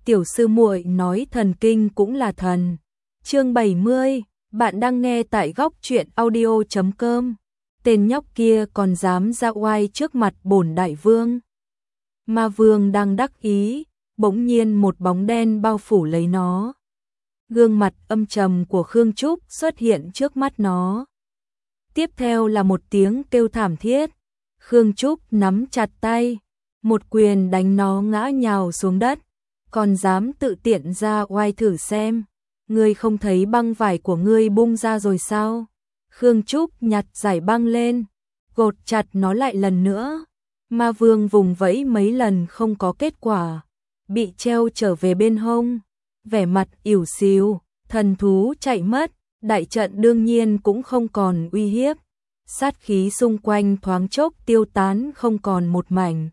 tiểu sư muội nói thần kinh cũng là thần. Chương 70, bạn đang nghe tại góc truyện audio.com. Tên nhóc kia còn dám ra oai trước mặt bổn đại vương. Ma vương đang đắc ý, bỗng nhiên một bóng đen bao phủ lấy nó. Gương mặt âm trầm của Khương Trúc xuất hiện trước mắt nó. Tiếp theo là một tiếng kêu thảm thiết. Khương Trúc nắm chặt tay, một quyền đánh nó ngã nhào xuống đất. Còn dám tự tiện ra oai thử xem. Ngươi không thấy băng vải của ngươi bung ra rồi sao? Khương Trúc nhặt giải băng lên, gột chặt nó lại lần nữa. Ma vương vùng vẫy mấy lần không có kết quả, bị treo trở về bên hông, vẻ mặt ỉu xìu. Thần thú chạy mất, đại trận đương nhiên cũng không còn uy hiếp. Sát khí xung quanh thoáng chốc tiêu tán không còn một mảnh.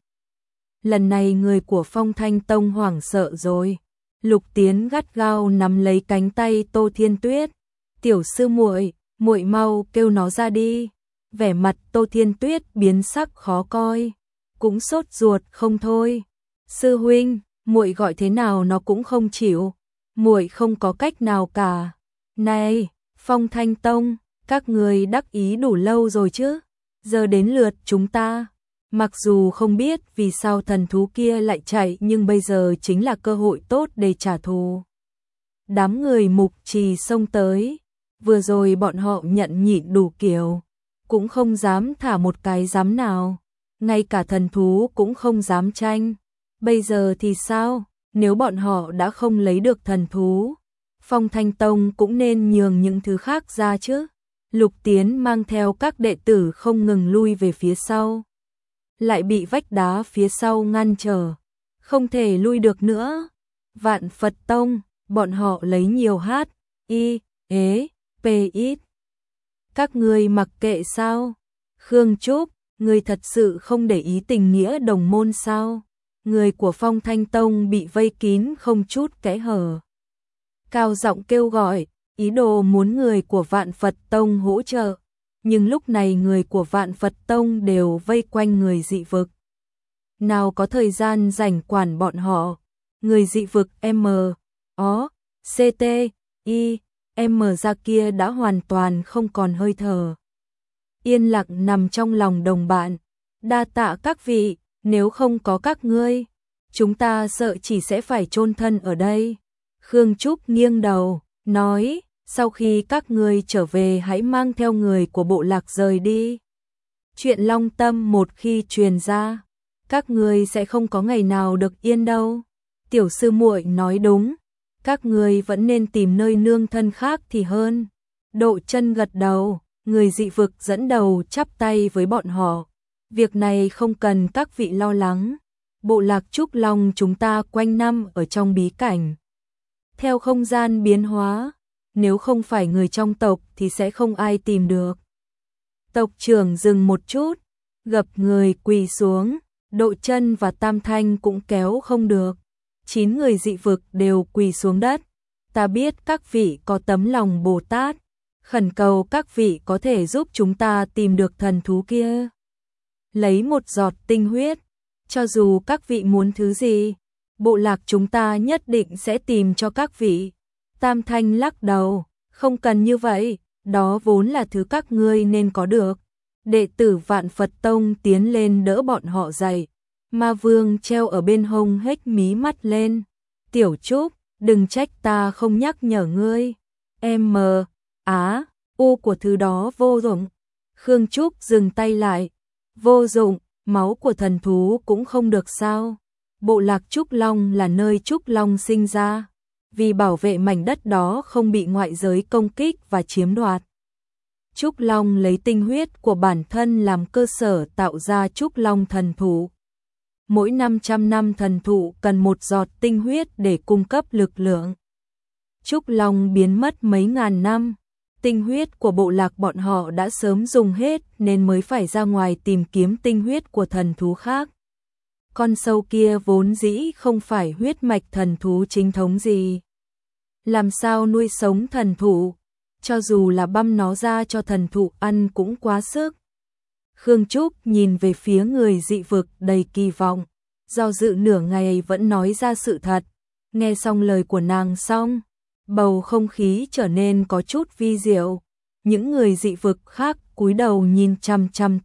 Lần này người của Phong Thanh Tông hoảng sợ rồi. Lục Tiến gắt gao nắm lấy cánh tay Tô Thiên Tuyết. Tiểu sư muội, muội mau kêu nó ra đi. Vẻ mặt Tô Thiên Tuyết biến sắc khó coi, cũng sốt ruột không thôi. Sư huynh, muội gọi thế nào nó cũng không chịu. Muội không có cách nào cả. Này, Phong Thanh Tông, các người đắc ý đủ lâu rồi chứ? Giờ đến lượt chúng ta. Mặc dù không biết vì sao thần thú kia lại chạy, nhưng bây giờ chính là cơ hội tốt để trả thù. Đám người Mục Trì xông tới, vừa rồi bọn họ nhận nhịn đủ kiểu, cũng không dám thả một cái dám nào, ngay cả thần thú cũng không dám tranh. Bây giờ thì sao? Nếu bọn họ đã không lấy được thần thú, Phong Thanh Tông cũng nên nhường những thứ khác ra chứ. Lục Tiến mang theo các đệ tử không ngừng lui về phía sau, lại bị vách đá phía sau ngăn trở, không thể lui được nữa. Vạn Phật Tông, bọn họ lấy nhiều hát, y, ế, p ít. Các ngươi mặc kệ sao? Khương Trúc, ngươi thật sự không để ý tình nghĩa đồng môn sao? Người của Phong Thanh Tông bị vây kín không chút kẽ hở, cao giọng kêu gọi, ý đồ muốn người của Vạn Phật Tông hỗ trợ. Nhưng lúc này người của Vạn Phật Tông đều vây quanh người dị vực, nào có thời gian rảnh quản bọn họ. Người dị vực M ra kia đã hoàn toàn không còn hơi thở, yên lặng nằm trong lòng đồng bạn. Đa tạ các vị, nếu không có các ngươi, chúng ta sợ chỉ sẽ phải chôn thân ở đây. Khương Trúc nghiêng đầu, nói, sau khi các ngươi trở về hãy mang theo người của bộ lạc rời đi. Chuyện Long Tâm một khi truyền ra, các ngươi sẽ không có ngày nào được yên đâu. Tiểu sư muội nói đúng, các ngươi vẫn nên tìm nơi nương thân khác thì hơn. Độ Chân gật đầu, người dị vực dẫn đầu chắp tay với bọn họ. Việc này không cần các vị lo lắng. Bộ lạc Trúc Long chúng ta quanh năm ở trong bí cảnh, theo không gian biến hóa, nếu không phải người trong tộc thì sẽ không ai tìm được. Tộc trưởng dừng một chút, gập người quỳ xuống. Độ Chân và Tam Thanh cũng kéo không được. 9 người dị vực đều quỳ xuống đất. Ta biết các vị có tấm lòng Bồ Tát, khẩn cầu các vị có thể giúp chúng ta tìm được thần thú kia. Lấy một giọt tinh huyết, cho dù các vị muốn thứ gì, bộ lạc chúng ta nhất định sẽ tìm cho các vị. Tam Thanh lắc đầu, không cần như vậy, đó vốn là thứ các ngươi nên có được. Đệ tử Vạn Phật Tông tiến lên đỡ bọn họ dậy. Ma vương treo ở bên hông hếch mí mắt lên. Tiểu Trúc, đừng trách ta không nhắc nhở ngươi. U của thứ đó vô dụng. Khương Trúc dừng tay lại. Vô dụng, máu của thần thú cũng không được sao? Bộ lạc Trúc Long là nơi Trúc Long sinh ra, vì bảo vệ mảnh đất đó không bị ngoại giới công kích và chiếm đoạt. Trúc Long lấy tinh huyết của bản thân làm cơ sở tạo ra Trúc Long thần thụ. Mỗi 500 năm thần thụ cần một giọt tinh huyết để cung cấp lực lượng. Trúc Long biến mất mấy ngàn năm, tinh huyết của bộ lạc bọn họ đã sớm dùng hết nên mới phải ra ngoài tìm kiếm tinh huyết của thần thú khác. Con sâu kia vốn dĩ không phải huyết mạch thần thú chính thống gì. Làm sao nuôi sống thần thụ? Cho dù là băm nó ra cho thần thụ ăn cũng quá sức. Khương Trúc nhìn về phía người dị vực đầy kỳ vọng, do dự nửa ngày vẫn nói ra sự thật. Nghe xong lời của nàng xong, bầu không khí trở nên có chút vi diệu. Những người dị vực khác cúi đầu nhìn chằm chằm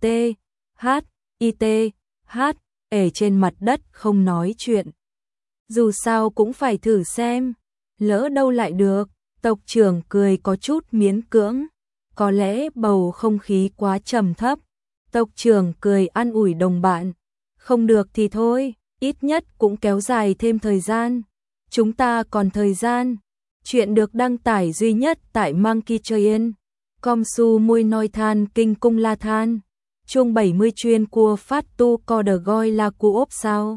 THITH ở trên mặt đất không nói chuyện. Dù sao cũng phải thử xem, lỡ đâu lại được. Tộc trưởng cười có chút miễn cưỡng, có lẽ bầu không khí quá trầm thấp. Tộc trưởng cười an ủi đồng bạn, không được thì thôi, ít nhất cũng kéo dài thêm thời gian. Chúng ta còn thời gian. Chuyện được đăng tải duy nhất tại Monkey Train. Comsu môi nói than kinh cung la than. Chuông 70 chuyên cua phát tu co đờ goi la cu ốp sao.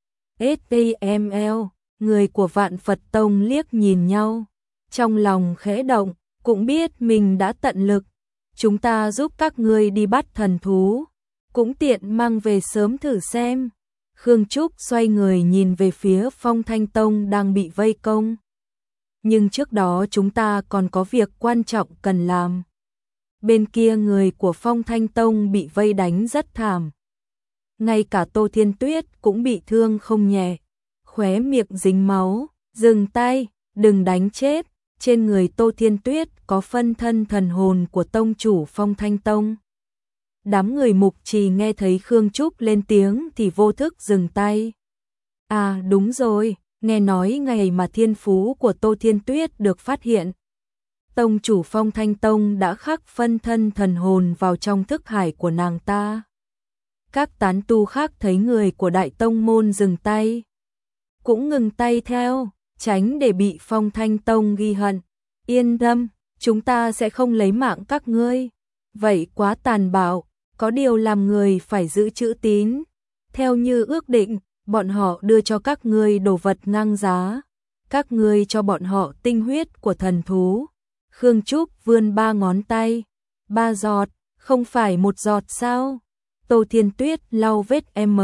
STML, người của Vạn Phật Tông liếc nhìn nhau. Trong lòng khẽ động, cũng biết mình đã tận lực. Chúng ta giúp các ngươi đi bắt thần thú, cũng tiện mang về sớm thử xem. Khương Trúc xoay người nhìn về phía Phong Thanh Tông đang bị vây công. Nhưng trước đó chúng ta còn có việc quan trọng cần làm. Bên kia người của Phong Thanh Tông bị vây đánh rất thảm. Ngay cả Tô Thiên Tuyết cũng bị thương không nhẹ. Khóe miệng dính máu, dừng tay, đừng đánh chết. Trên người Tô Thiên Tuyết có phân thân thần hồn của tông chủ Phong Thanh Tông. Đám người mục trì nghe thấy Khương Trúc lên tiếng thì vô thức dừng tay. À đúng rồi, nghe nói ngày mà thiên phú của Tô Thiên Tuyết được phát hiện, tông chủ Phong Thanh Tông đã khắc phân thân thần hồn vào trong thức hải của nàng ta. Các tán tu khác thấy người của Đại Tông môn dừng tay, cũng ngừng tay theo, tránh để bị Phong Thanh Tông ghi hận. Yên tâm, chúng ta sẽ không lấy mạng các ngươi. Vậy quá tàn bạo, có điều làm người phải giữ chữ tín. Theo như ước định, bọn họ đưa cho các ngươi đồ vật ngang giá. Các ngươi cho bọn họ tinh huyết của thần thú. Khương Trúc vươn 3 ngón tay. 3 giọt, không phải 1 giọt sao? Tô Thiên Tuyết lau vết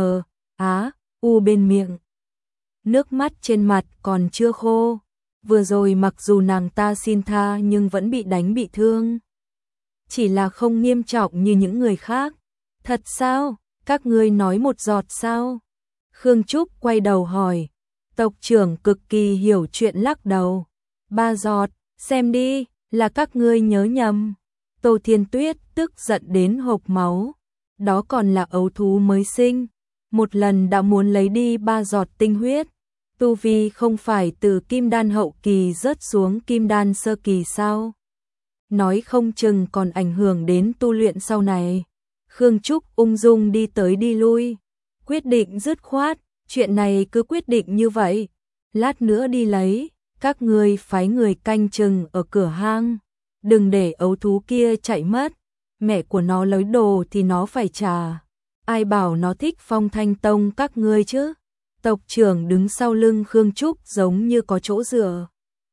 U bên miệng. Nước mắt trên mặt còn chưa khô. Vừa rồi mặc dù nàng ta xin tha nhưng vẫn bị đánh bị thương. Chỉ là không nghiêm trọng như những người khác. Thật sao? Các ngươi nói 1 giọt sao? Khương Trúc quay đầu hỏi. Tộc trưởng cực kỳ hiểu chuyện lắc đầu. 3 giọt, xem đi, là các ngươi nhớ nhầm. Tô Thiên Tuyết tức giận đến hộc máu. Đó còn là ấu thú mới sinh. Một lần đã muốn lấy đi 3 giọt tinh huyết. Tu vi không phải từ kim đan hậu kỳ rớt xuống kim đan sơ kỳ sao? Nói không chừng còn ảnh hưởng đến tu luyện sau này. Khương Trúc ung dung đi tới đi lui. Quyết định dứt khoát, chuyện này cứ quyết định như vậy. Lát nữa đi lấy, các ngươi phái người canh chừng ở cửa hang. Đừng để ấu thú kia chạy mất. Mẹ của nó lấy đồ thì nó phải trả. Ai bảo nó thích Phong Thanh Tông các ngươi chứ? Tộc trưởng đứng sau lưng Khương Trúc giống như có chỗ dựa.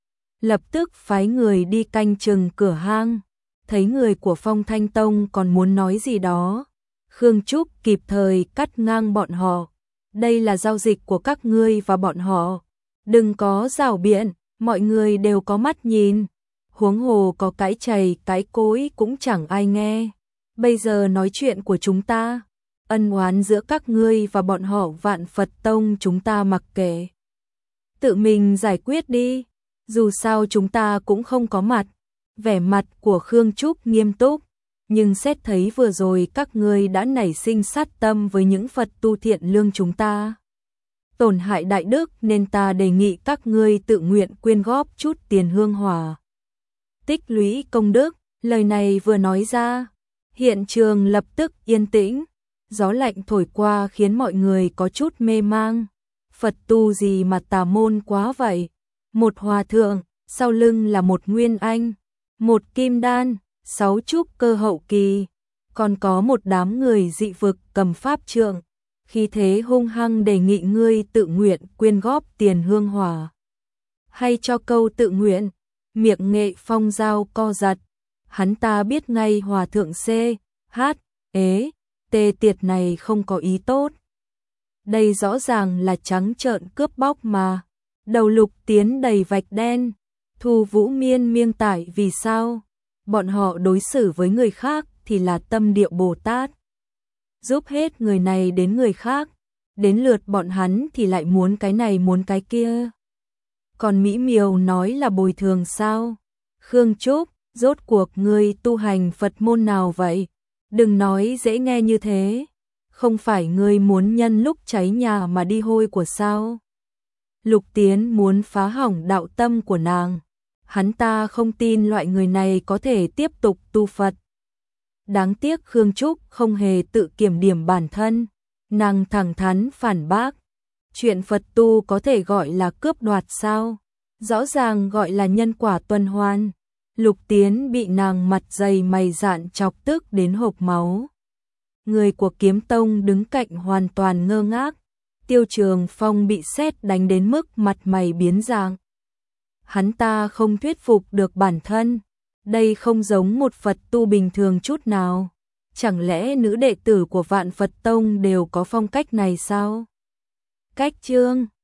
Lập tức phái người đi canh chừng cửa hang. Thấy người của Phong Thanh Tông còn muốn nói gì đó, Khương Trúc kịp thời cắt ngang bọn họ. Đây là giao dịch của các ngươi và bọn họ. Đừng có rảo biện, mọi người đều có mắt nhìn. Huống hồ có cái chày cái cối cũng chẳng ai nghe. Bây giờ nói chuyện của chúng ta. Ân oán giữa các ngươi và bọn họ Vạn Phật Tông chúng ta mặc kệ. Tự mình giải quyết đi. Dù sao chúng ta cũng không có mặt. Vẻ mặt của Khương Trúc nghiêm túc. Nhưng xét thấy vừa rồi các ngươi đã nảy sinh sát tâm với những Phật tu thiện lương chúng ta. Tổn hại đại đức nên ta đề nghị các ngươi tự nguyện quyên góp chút tiền hương hỏa. Tích lũy công đức, lời này vừa nói ra. Hiện trường lập tức yên tĩnh. Gió lạnh thổi qua khiến mọi người có chút mê mang. Phật tu gì mà tà môn quá vậy? Một hòa thượng, sau lưng là một nguyên anh, một kim đan, 6 trúc cơ hậu kỳ, còn có một đám người dị vực cầm pháp trượng. Khi thế hung hăng đề nghị ngươi tự nguyện quyên góp tiền hương hỏa. Hay cho câu tự nguyện, miệng Nghệ Phong Giao co giật. Hắn ta biết ngay hòa thượng tê tiệt này không có ý tốt. Đây rõ ràng là trắng trợn cướp bóc mà. Đầu Lục Tiến đầy vạch đen. Thu Vũ Miên miêng tải vì sao? Bọn họ đối xử với người khác thì là tâm địa Bồ Tát. Giúp hết người này đến người khác. Đến lượt bọn hắn thì lại muốn cái này muốn cái kia. Còn Mỹ Miều nói là bồi thường sao? Khương Trúc, rốt cuộc ngươi tu hành Phật môn nào vậy? Đừng nói dễ nghe như thế. Không phải ngươi muốn nhân lúc cháy nhà mà đi hôi của sao? Lục Tiến muốn phá hỏng đạo tâm của nàng. Hắn ta không tin loại người này có thể tiếp tục tu Phật. Đáng tiếc Khương Trúc không hề tự kiểm điểm bản thân. Nàng thẳng thắn phản bác. Chuyện Phật tu có thể gọi là cướp đoạt sao? Rõ ràng gọi là nhân quả tuần hoàn. Lục Tiến bị nàng mặt dày mày dạn chọc tức đến hộc máu. Người của Kiếm Tông đứng cạnh hoàn toàn ngơ ngác. Tiêu Trường Phong bị sét đánh đến mức mặt mày biến dạng. Hắn ta không thuyết phục được bản thân. Đây không giống một Phật tu bình thường chút nào. Chẳng lẽ nữ đệ tử của Vạn Phật Tông đều có phong cách này sao? Cách chương